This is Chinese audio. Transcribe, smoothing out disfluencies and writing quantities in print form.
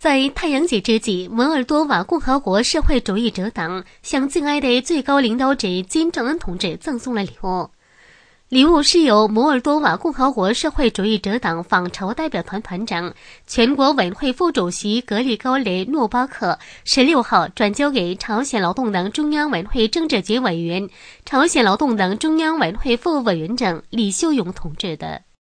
在太阳节之际，摩尔多瓦共和国社会主义者党向敬爱的最高领导者金正恩同志赠送了礼物。礼物是由摩尔多瓦共和国社会主义者党访朝代表团团长、全国委员会副主席格里高雷诺巴克16号转交给朝鲜劳动党中央委员会政治局委员、朝鲜劳动党中央委员会副委员长李秀勇同志的。